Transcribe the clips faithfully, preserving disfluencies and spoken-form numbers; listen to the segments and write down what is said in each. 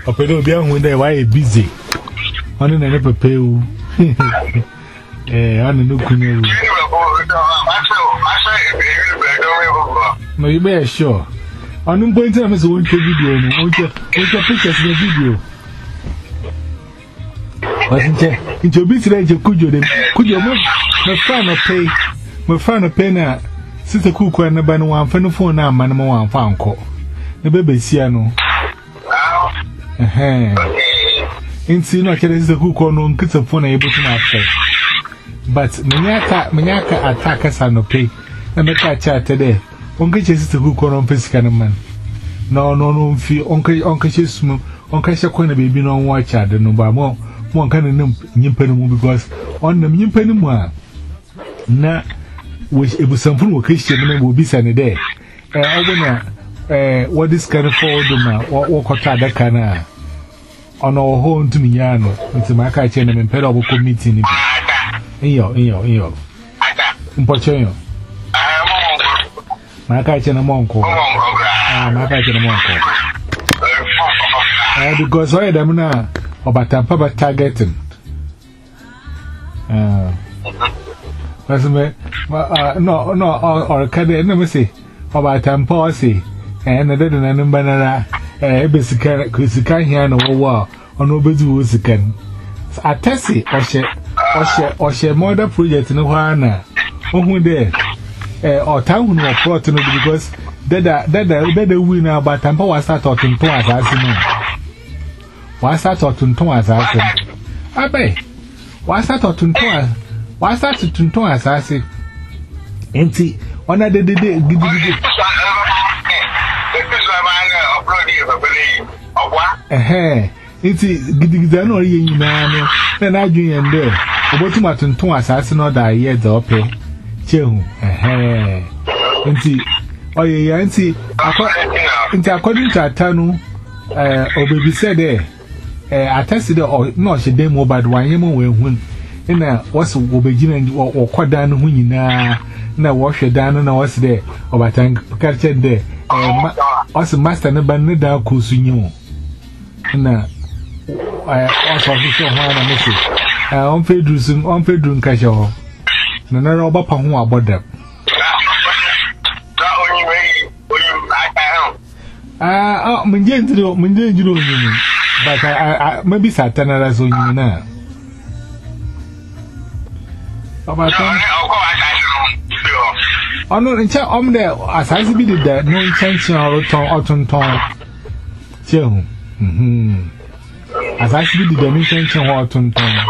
Opedo be on they why busy. On an ever pay. Eh, on the new canoe. No, you may sure. On the point of his own video, won't you pictures in the video? Wasn't it? Into a bit range of could you then? Could you move? My friend of pay, my friend of penna, Sister Cook and the Ban one friend of four now, man, one found call. The baby Siano. Eh, in see no carries the cook on on kids of phone able to not say. But Minyaka, Minyaka attack us and no pay, and the cat chat today. Uncle Chase the cook on physical man. No, no, no, feel Uncle Uncle Chase, Uncle Shakona baby no watch at the number more. One kind of Yimpenu because on the Yimpenu na which it was something with Christian will be sunny day. Eh, what this kind of forward, what what that kind of on our home to me, Yano, into my kitchen and imperial committee. In your, in your, in your Importunio. My kitchen a monk. Ah, my kitchen a monk. Because I am now. About a papa targeting. Uh, no, no, or a cadet, never say about a policy, and I didn't know banana, a basic Kusikan here no war, or nobody was a can. A tessie or she or she or she mother project no one. Oh, there, or town or proton because that that that winner about Tampa was starting to us as you know. What's that or Tunton as I said? I bay. What's that or Tunton? What's that to Tunton as I said? Empty. On a day, did it give you eh? It's Gidigano, you man. Then I do and there. What to my Tunton as I said, not that yet, or pay. Chill, eh? Empty. Oh, yeah, auntie. According to a tunnel, uh, or baby said there. I tested or no, she did more bad one. You when in a what's will begin or quite down when you now wash it down and I was there or by time catcher there. Also, master never knew that course you knew. Now, I also saw one a message. I on Pedro, on Pedro Cashaw. No, no, about Pahua about them. Ah, oh, Minjay, Minjay, but I, I, maybe Satan as on you now. Oh, no, in chat on there, as I see that no intention or autumn tone. Chill. Hm. As I see the intention or autumn tone.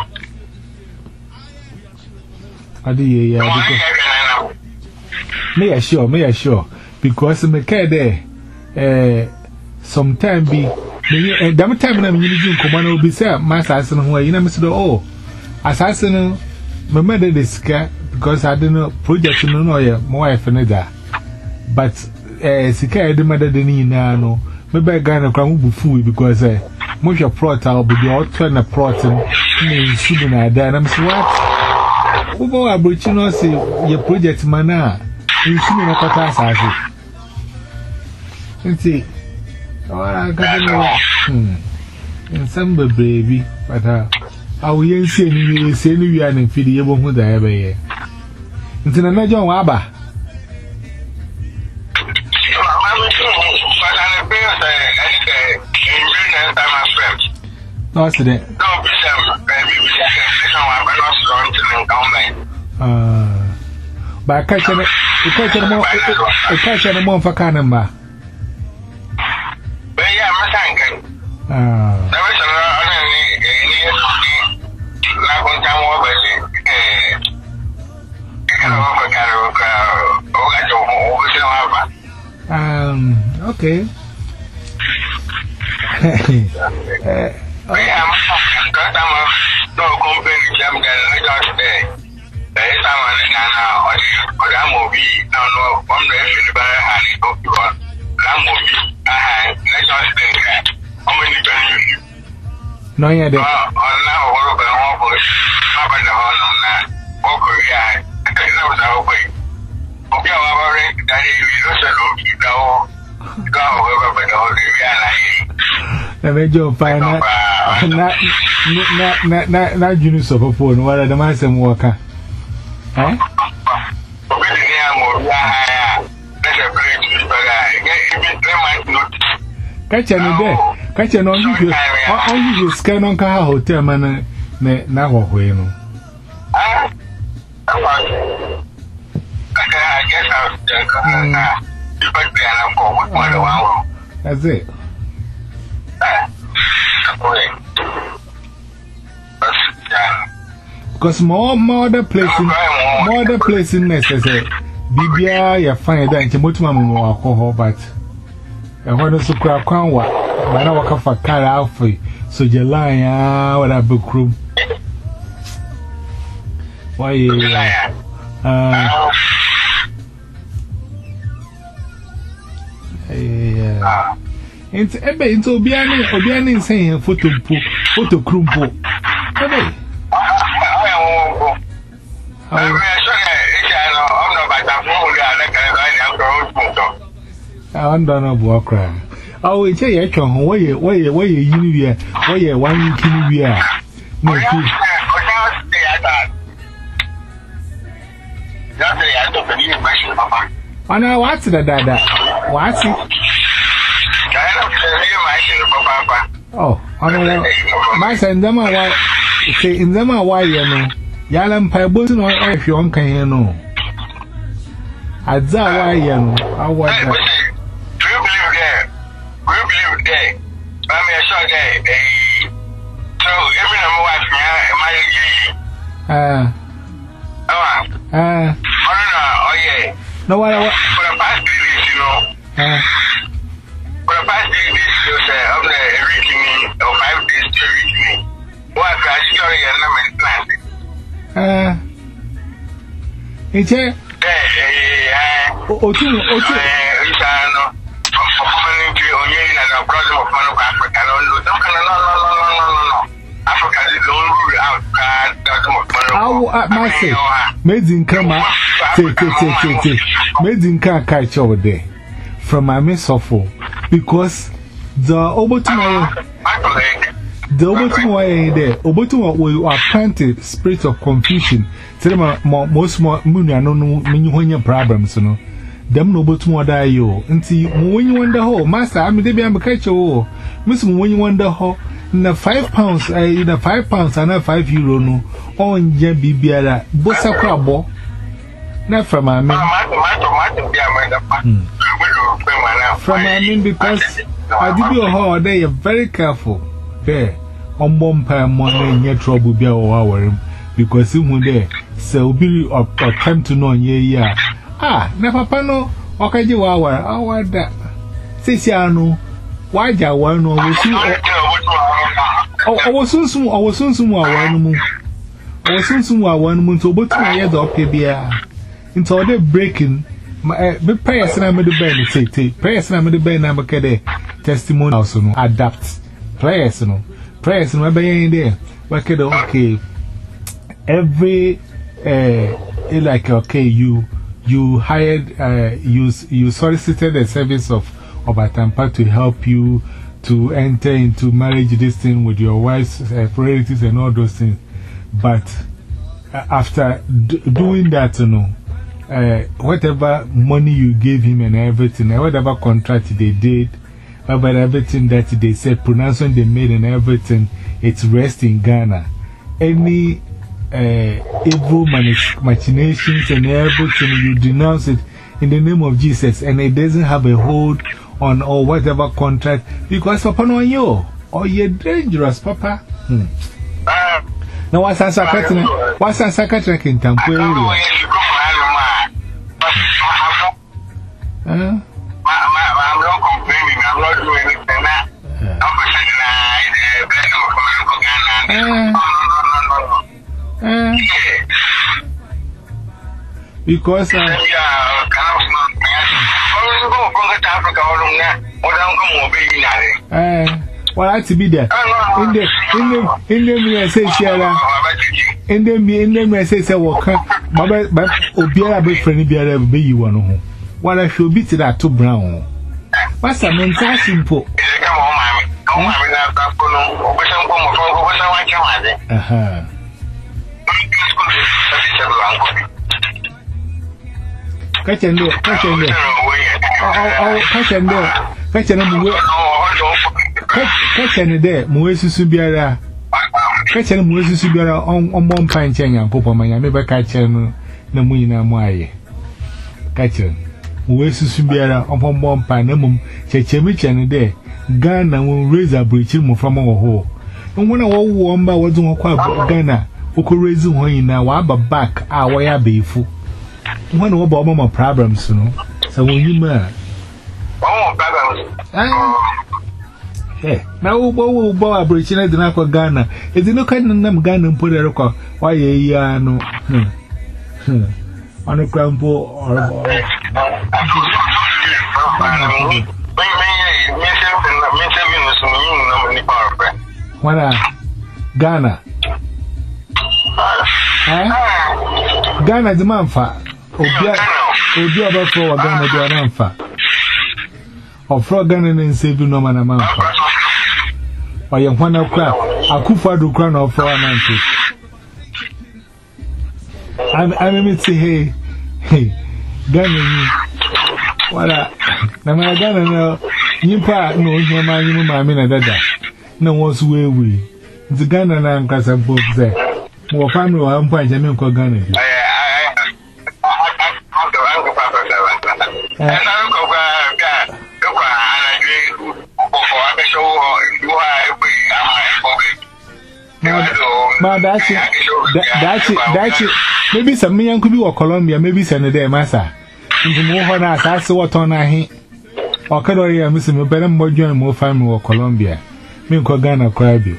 I do, yeah, may I sure, may I sure, because I'm a care there. Eh, sometime be. And damn time I'm using command will be said, my assassin who I never said, oh, assassin, my mother is scared because I don't know project no no more that. But eh, Sika, the mother than you know, maybe I got a crown fool because eh, most your prot I'll be the old turn a protein, and shooting at that. I'm so what? Who are but you know, say your project mana, you shouldn't have got assassin. And see. Oh, I got no. Hmm. And some baby, but uh, I will see any say you and feed you won't die ever here. Until I know John Wabba. No, I said it. Uh, but I catch it. I catch it more. I catch it more for Canamba. Ah. Um, okay. No, yeah, there. Na me jo pa na na na na na junu so popo no wala da ma sem wo ka. Eh? Obi ni amo ya ya. Na se break ni baga. Ge ibi three months notice. Kacha no de. Kacha no you on you scan on ka hotel man na na ho ho no. Ah. I guess I'll uh, you back there and go with my wow. That's it. Because more more the place in more the place in necessary. Bibia ya find that you much mamma more alcohol, but I want to crack crown what when I walk off a car out for you. So you lie, ah, what a book room. Why, uh, yeah. It's a bit into Biani or Biani saying photo photo crumpo. Hey, I don't know what crime. Oh, it's a yachon. Why, why, why, you, why, one you can be a no. And I watch the dada. What's it? Oh, I don't know. My son, them are why say in them are why you know. Yalam Pabos no if you want can you know. At that why you know. I want that. Do you believe there? Do you believe there? I'm a short guy. So, every number of my ah. Ah. Oh, yeah. No, what I for the past three days, you know. Ah. For the past three days, you say, I'm the reaching or five days to reach me. What I show you, and I'm in class. Ah. It's a. Eh, oh, oh, two, oh, two. Made in Kama, take, take, take, take, made in Car catch over there from my miss awful because the Obotumaya, the Obotumaya there, Obotumaya will plant a spirit of confusion. Tell them most more moon, I don't know when you problems, you know. Them no Obotumaya die yo. And see, when you wonder how, Master, I mean, they be a catch you. Miss, when you wonder how. Na five pounds, eh, na five pounds, and na five euro no. On je bibiara, bossa crabo. Na from my men. From my men because I did your whole day, very careful. There, on bumper money, near trouble be our because him there, so be or time to know ye ya. Ah, never pano, okay, you are our that. Sisiano, why ya one or we see. Oh, I was soon soon, I was soon soon, one moon. I was soon soon, one moon to both my head up here. Into all the breaking, my prayers and I made the band, say, take prayers and I made the band, I'm a kid, testimony also, adapt prayers, no prayers, and my band there. Work it okay. Every, uh, like, okay, you, you hired, uh, you, you solicited the service of, of a Tampa to help you. To enter into marriage, this thing with your wife's uh, priorities and all those things. But uh, after d doing that, you know, uh, whatever money you gave him and everything, and whatever contract they did, about everything that they said, pronouncement they made and everything, it's rest in Ghana. Any uh, evil machinations and everything, you denounce it in the name of Jesus, and it doesn't have a hold on or whatever contract because upon on you or you're dangerous, Papa. Hmm. Now, what's a secretary? What's a secretary in Tampa? I'm not complaining, I'm not doing anything. I'm because uh, uh, well, I to be there. In the in the in the me say Sierra. In the me in the me say say walk. But but Obiara be friend Biara be you one home. What I should be to that to brown. What's a mental simple? Aha. Catch and do, catch and do. Oh, catch and do, catch and do. Catch and there, Moesus Subiara. Catch and Moesus Subiara on one pine chain and Papa Maya, maybe catch and no Muina Moye. Catch and Moesus Subiara on one pine, no mum, Chechemich and there. Ghana will raise a breach from our hole. And when I want by what's on Ghana, who could raise one now, I'll back our way be full. One of our mama problems, you know. So when you man, oh, hey, now we'll buy a breach in the Ghana. If you look at them Ghana and put a record, why ya no on a crumple or what a Ghana. Eh? Ghana the man fa. Obia Obia for Ghana the man fa. Or for Ghana and save no man a man fa. Or you want to cry. I could for the crown of four months. I'm I'm say hey hey Ghana what a na Ghana no nipa no you man you ma me na dada. No one's way we. The Ghana and Casa both there. More family or umpire Jamin called Ghana. That's it. Maybe some million could be or Colombia, maybe send a day, Massa. Into more on us, I saw what on I hate. Or could I miss him a better more join more family or Colombia. Me ko Ghana crabby.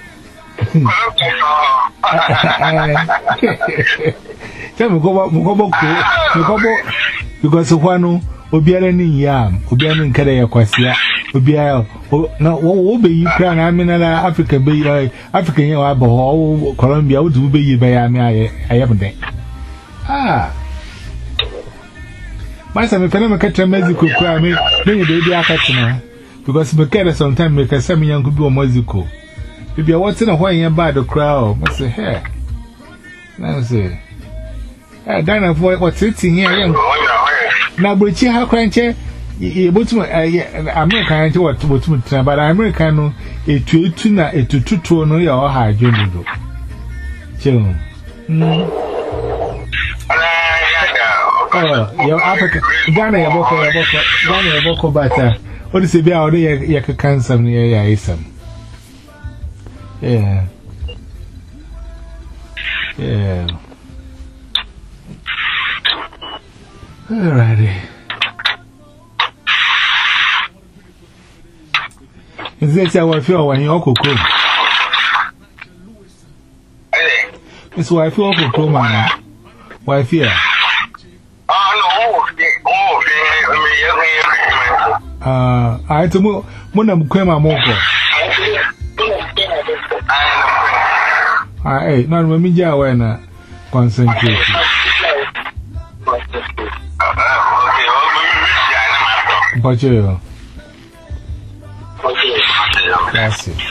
Tell me go back, go back, go back. Because of one, Obiara ni yam, Obiara in Kadia Quasia, Obiara. No, what be you crying? I mean, Africa be like African, you know, Colombia would be you by me. I haven't there. Ah, my son, if I never catch a magical cry, me, then you baby I catch now. Because Makeda sometimes make a semi young could be a musical. If you're watching a while by the crowd, I say, hey, I say, I don't know what's sitting here. Now, but you have crunchy, you put American, what would but American, a two tuna, a two two no your high general. Chill. Oh, your African Ghana, your vocal, Ghana, your vocal butter. What is it about the cancer near Yaisam? Yeah. Yeah. Alrighty. Is this how I feel when you're cool? It's why I feel cool, man. Why fear? Uh, I to mo monam kwema moko. Ah, eh, no me ja we na concentrate. But you. That's it.